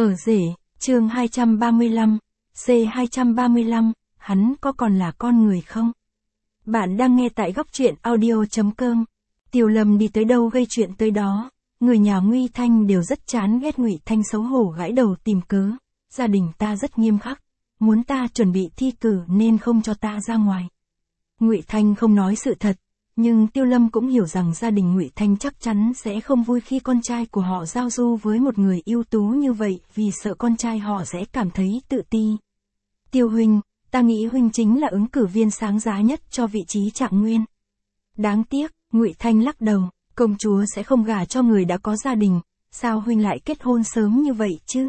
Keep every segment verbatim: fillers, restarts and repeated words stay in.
Ở rể, chương hai trăm ba mươi lăm, C hai trăm ba mươi lăm, hắn có còn là con người không? Bạn đang nghe tại góc truyện audio.com. Tiêu Lâm đi tới đâu gây chuyện tới đó, người nhà Ngụy Thanh đều rất chán ghét Ngụy Thanh xấu hổ gãi đầu tìm cớ, gia đình ta rất nghiêm khắc, muốn ta chuẩn bị thi cử nên không cho ta ra ngoài. Ngụy Thanh không nói sự thật, nhưng Tiêu Lâm cũng hiểu rằng gia đình Ngụy Thanh chắc chắn sẽ không vui khi con trai của họ giao du với một người ưu tú như vậy, vì sợ con trai họ sẽ cảm thấy tự ti. Tiêu huynh, ta nghĩ huynh chính là ứng cử viên sáng giá nhất cho vị trí Trạng Nguyên. Đáng tiếc, Ngụy Thanh lắc đầu, công chúa sẽ không gả cho người đã có gia đình, sao huynh lại kết hôn sớm như vậy chứ?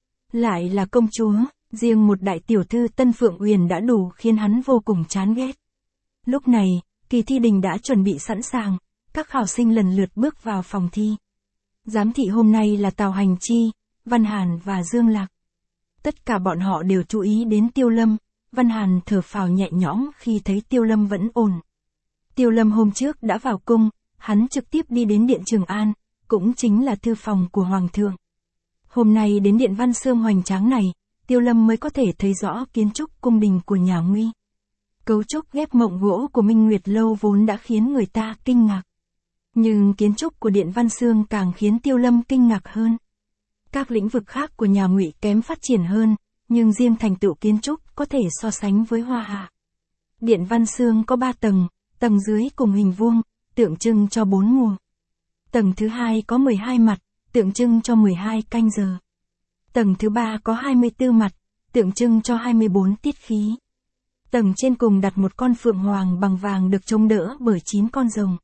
Lại là công chúa, riêng một đại tiểu thư Tân Phượng Uyển đã đủ khiến hắn vô cùng chán ghét. Lúc này, kỳ thi đình đã chuẩn bị sẵn sàng, các khảo sinh lần lượt bước vào phòng thi. Giám thị hôm nay là Tào Hành Chi, Văn Hàn và Dương Lạc. Tất cả bọn họ đều chú ý đến Tiêu Lâm, Văn Hàn thở phào nhẹ nhõm khi thấy Tiêu Lâm vẫn ổn. Tiêu Lâm hôm trước đã vào cung, hắn trực tiếp đi đến Điện Trường An, cũng chính là thư phòng của Hoàng thượng. Hôm nay đến Điện Văn Xương hoành tráng này, Tiêu Lâm mới có thể thấy rõ kiến trúc cung đình của nhà Ngụy. Cấu trúc ghép mộng gỗ của Minh Nguyệt Lâu vốn đã khiến người ta kinh ngạc. Nhưng kiến trúc của Điện Văn Xương càng khiến Tiêu Lâm kinh ngạc hơn. Các lĩnh vực khác của nhà Ngụy kém phát triển hơn, nhưng riêng thành tựu kiến trúc có thể so sánh với Hoa Hạ. Điện Văn Xương có ba tầng, tầng dưới cùng hình vuông, tượng trưng cho bốn mùa. Tầng thứ hai có mười hai mặt, tượng trưng cho mười hai canh giờ. Tầng thứ ba có hai mươi tư mặt, tượng trưng cho hai mươi bốn tiết khí. Tầng trên cùng đặt một con phượng hoàng bằng vàng được chống đỡ bởi chín con rồng.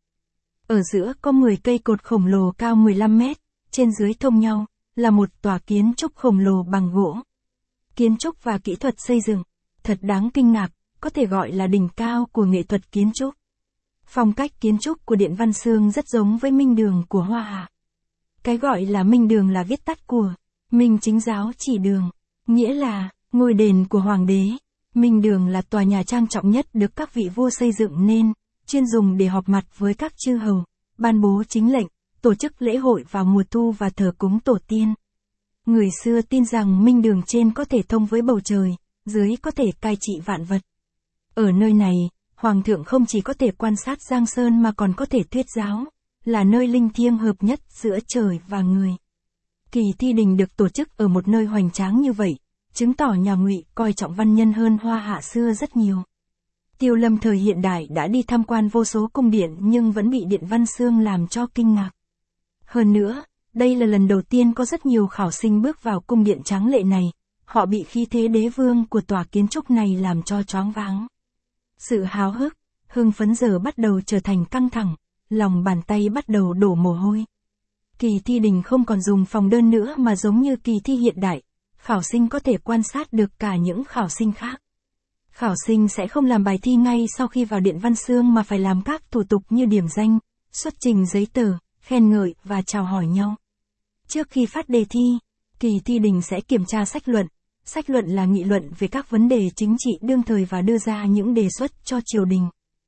Ở giữa có mười cây cột khổng lồ cao mười lăm mét, trên dưới thông nhau, là một tòa kiến trúc khổng lồ bằng gỗ. Kiến trúc và kỹ thuật xây dựng, thật đáng kinh ngạc, có thể gọi là đỉnh cao của nghệ thuật kiến trúc. Phong cách kiến trúc của Điện Văn Xương rất giống với Minh Đường của Hoa Hạ. Cái gọi là Minh Đường là viết tắt của Minh Chính Giáo Chỉ Đường, nghĩa là ngôi đền của Hoàng đế. Minh Đường là tòa nhà trang trọng nhất được các vị vua xây dựng nên, chuyên dùng để họp mặt với các chư hầu, ban bố chính lệnh, tổ chức lễ hội vào mùa thu và thờ cúng tổ tiên. Người xưa tin rằng Minh Đường trên có thể thông với bầu trời, dưới có thể cai trị vạn vật. Ở nơi này, Hoàng thượng không chỉ có thể quan sát Giang Sơn mà còn có thể thuyết giáo, là nơi linh thiêng hợp nhất giữa trời và người. Kỳ thi đình được tổ chức ở một nơi hoành tráng như vậy, chứng tỏ nhà Ngụy coi trọng văn nhân hơn Hoa Hạ xưa rất nhiều. Tiêu Lâm thời hiện đại đã đi tham quan vô số cung điện nhưng vẫn bị Điện Văn Xương làm cho kinh ngạc. Hơn nữa, đây là lần đầu tiên có rất nhiều khảo sinh bước vào cung điện tráng lệ này, họ bị khí thế đế vương của tòa kiến trúc này làm cho choáng váng. Sự háo hức, hưng phấn giờ bắt đầu trở thành căng thẳng, lòng bàn tay bắt đầu đổ mồ hôi. Kỳ thi đình không còn dùng phòng đơn nữa mà giống như kỳ thi hiện đại, khảo sinh có thể quan sát được cả những khảo sinh khác. Khảo sinh sẽ không làm bài thi ngay sau khi vào Điện Văn Xương mà phải làm các thủ tục như điểm danh, xuất trình giấy tờ, khen ngợi và chào hỏi nhau. Trước khi phát đề thi, kỳ thi đình sẽ kiểm tra sách luận. Sách luận là nghị luận về các vấn đề chính trị đương thời và đưa ra những đề xuất cho triều đình.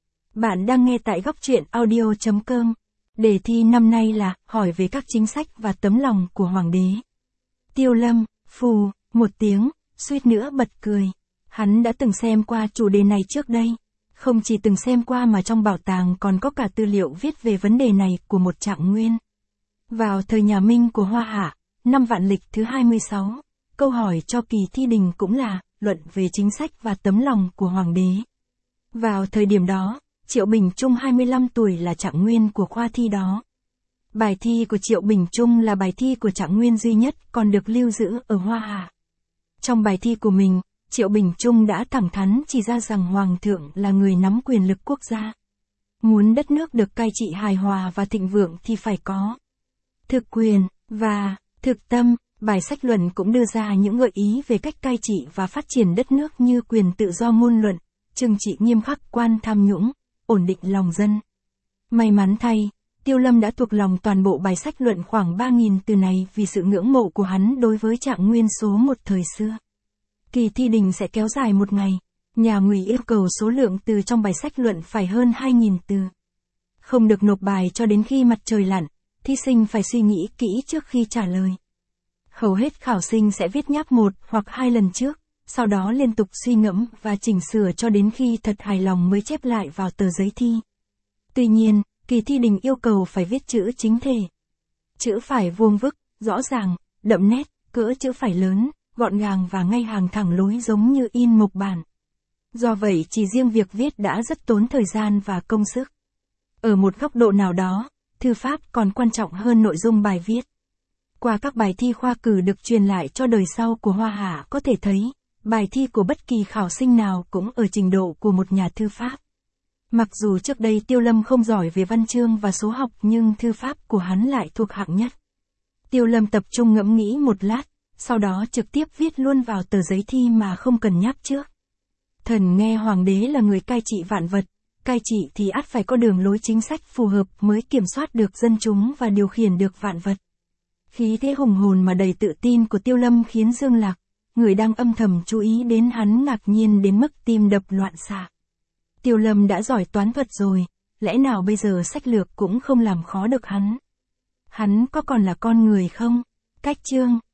Bạn đang nghe tại góc truyện audio.com. Đề thi năm nay là hỏi về các chính sách và tấm lòng của Hoàng đế. Tiêu Lâm, phù, một tiếng, suýt nữa bật cười. Hắn đã từng xem qua chủ đề này trước đây. Không chỉ từng xem qua mà trong bảo tàng còn có cả tư liệu viết về vấn đề này của một Trạng Nguyên. Vào thời nhà Minh của Hoa Hạ, năm vạn lịch thứ hai mươi sáu, câu hỏi cho kỳ thi đình cũng là luận về chính sách và tấm lòng của Hoàng đế. Vào thời điểm đó, Triệu Bình Trung hai mươi lăm tuổi là Trạng Nguyên của khoa thi đó. Bài thi của Triệu Bình Trung là bài thi của Trạng Nguyên duy nhất còn được lưu giữ ở Hoa Hạ. Trong bài thi của mình, Triệu Bình Trung đã thẳng thắn chỉ ra rằng Hoàng thượng là người nắm quyền lực quốc gia. Muốn đất nước được cai trị hài hòa và thịnh vượng thì phải có thực quyền và thực tâm. Bài sách luận cũng đưa ra những gợi ý về cách cai trị và phát triển đất nước như quyền tự do ngôn luận, trừng trị nghiêm khắc quan tham nhũng, ổn định lòng dân. May mắn thay, Tiêu Lâm đã thuộc lòng toàn bộ bài sách luận khoảng ba nghìn từ này vì sự ngưỡng mộ của hắn đối với Trạng Nguyên số một thời xưa. Kỳ thi đình sẽ kéo dài một ngày, nhà Ngụy yêu cầu số lượng từ trong bài sách luận phải hơn hai nghìn từ. Không được nộp bài cho đến khi mặt trời lặn, thí sinh phải suy nghĩ kỹ trước khi trả lời. Hầu hết khảo sinh sẽ viết nháp một hoặc hai lần trước, sau đó liên tục suy ngẫm và chỉnh sửa cho đến khi thật hài lòng mới chép lại vào tờ giấy thi. Tuy nhiên, kỳ thi đình yêu cầu phải viết chữ chính thể. Chữ phải vuông vức, rõ ràng, đậm nét, cỡ chữ phải lớn, gọn gàng và ngay hàng thẳng lối giống như in mộc bản. Do vậy chỉ riêng việc viết đã rất tốn thời gian và công sức. Ở một góc độ nào đó, thư pháp còn quan trọng hơn nội dung bài viết. Qua các bài thi khoa cử được truyền lại cho đời sau của Hoa Hạ có thể thấy, bài thi của bất kỳ khảo sinh nào cũng ở trình độ của một nhà thư pháp. Mặc dù trước đây Tiêu Lâm không giỏi về văn chương và số học nhưng thư pháp của hắn lại thuộc hạng nhất. Tiêu Lâm tập trung ngẫm nghĩ một lát, sau đó trực tiếp viết luôn vào tờ giấy thi mà không cần nháp trước. Thần nghe hoàng đế là người cai trị vạn vật, cai trị thì ắt phải có đường lối chính sách phù hợp mới kiểm soát được dân chúng và điều khiển được vạn vật. Khí thế hùng hồn mà đầy tự tin của Tiêu Lâm khiến Dương Lạc, người đang âm thầm chú ý đến hắn, ngạc nhiên đến mức tim đập loạn xạ. Tiêu Lâm đã giỏi toán thuật rồi, lẽ nào bây giờ sách lược cũng không làm khó được hắn? Hắn có còn là con người không? Cách chương